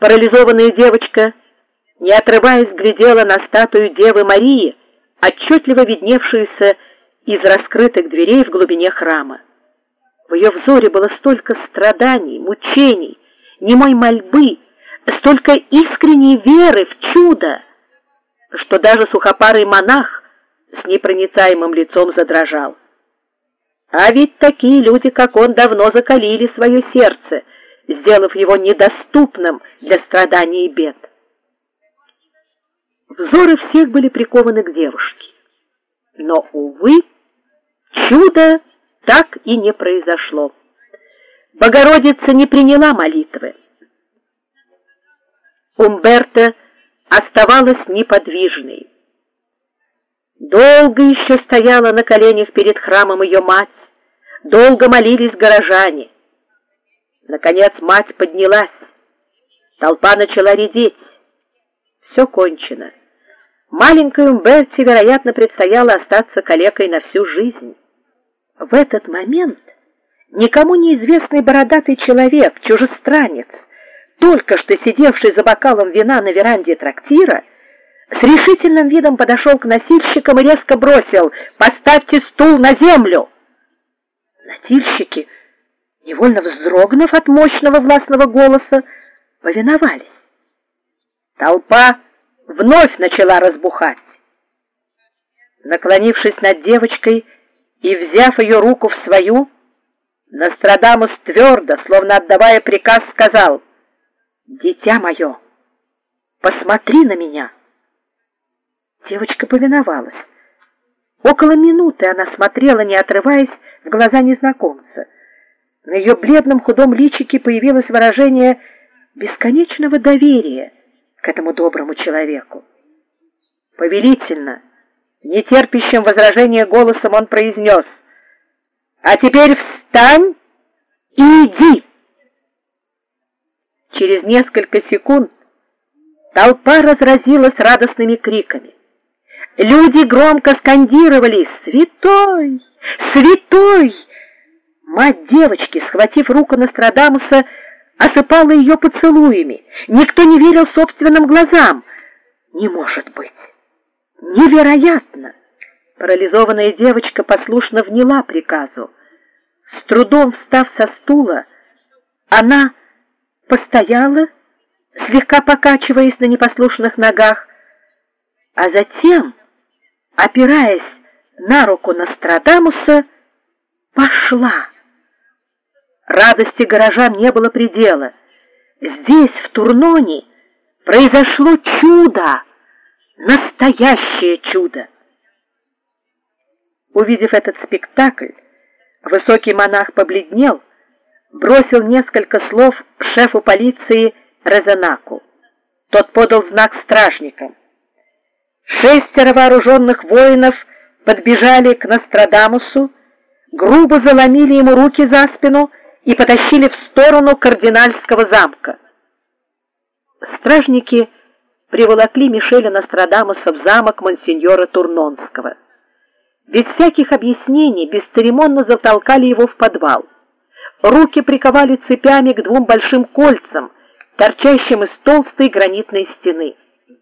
Парализованная девочка, не отрываясь, глядела на статую Девы Марии, отчетливо видневшуюся из раскрытых дверей в глубине храма. В ее взоре было столько страданий, мучений, немой мольбы, столько искренней веры в чудо, что даже сухопарый монах с непроницаемым лицом задрожал. А ведь такие люди, как он, давно закалили свое сердце, сделав его недоступным для страданий и бед. Взоры всех были прикованы к девушке. Но, увы, чудо так и не произошло. Богородица не приняла молитвы. Умберто оставалась неподвижной. Долго еще стояла на коленях перед храмом ее мать, долго молились горожане. Наконец мать поднялась, толпа начала редеть. Все кончено. Маленькой Умберте, вероятно, предстояло остаться калекой на всю жизнь. В этот момент никому неизвестный бородатый человек, чужестранец, только что сидевший за бокалом вина на веранде трактира, с решительным видом подошел к носильщикам и резко бросил: «Поставьте стул на землю!» Носильщики, невольно вздрогнув от мощного властного голоса, повиновались. Толпа вновь начала разбухать. Наклонившись над девочкой и взяв ее руку в свою, Нострадамус твердо, словно отдавая приказ, сказал: «Дитя мое, посмотри на меня». Девочка повиновалась. Около минуты она смотрела, не отрываясь, в глаза незнакомца. На ее бледном худом личике появилось выражение бесконечного доверия к этому доброму человеку. Повелительно, нетерпящим возражения голосом он произнес: «А теперь встань и иди!» Через несколько секунд толпа разразилась радостными криками. Люди громко скандировали: «Святой! Святой!» Мать девочки, схватив руку Нострадамуса, осыпала ее поцелуями. Никто не верил собственным глазам. Не может быть! Невероятно! Парализованная девочка послушно вняла приказу. С трудом встав со стула, она постояла, слегка покачиваясь на непослушных ногах, а затем, опираясь на руку Нострадамуса, пошла. Радости горожан не было предела. Здесь, в Турноне, произошло чудо, настоящее чудо. Увидев этот спектакль, высокий монах побледнел, бросил несколько слов шефу полиции Резенаку. Тот подал знак стражникам. 6 вооруженных воинов подбежали к Нострадамусу, грубо заломили ему руки за спину и потащили в сторону кардинальского замка. Стражники приволокли Мишеля Нострадамуса в замок монсеньора Турнонского. Без всяких объяснений бесцеремонно затолкали его в подвал. Руки приковали цепями к 2 большим кольцам, торчащим из толстой гранитной стены.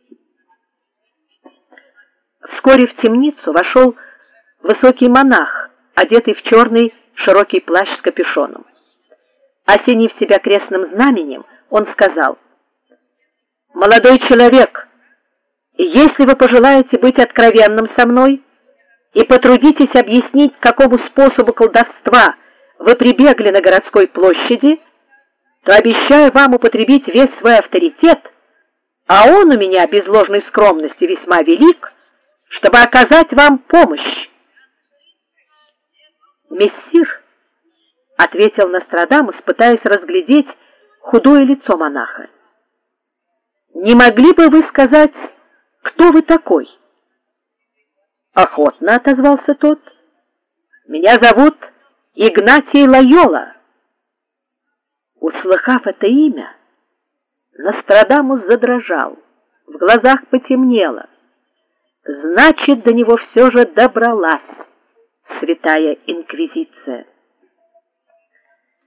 Вскоре в темницу вошел высокий монах, одетый в черный широкий плащ с капюшоном. Осенив себя крестным знаменем, он сказал: «Молодой человек, если вы пожелаете быть откровенным со мной и потрудитесь объяснить, к какому способу колдовства вы прибегли на городской площади, то обещаю вам употребить весь свой авторитет, а он у меня без ложной скромности весьма велик, чтобы оказать вам помощь». «Мессир», — ответил Нострадамус, пытаясь разглядеть худое лицо монаха, — «не могли бы вы сказать, кто вы такой?» «Охотно», — отозвался тот. «Меня зовут Игнатий Лойола». Услыхав это имя, Нострадамус задрожал, в глазах потемнело. Значит, до него все же добралась святая инквизиция.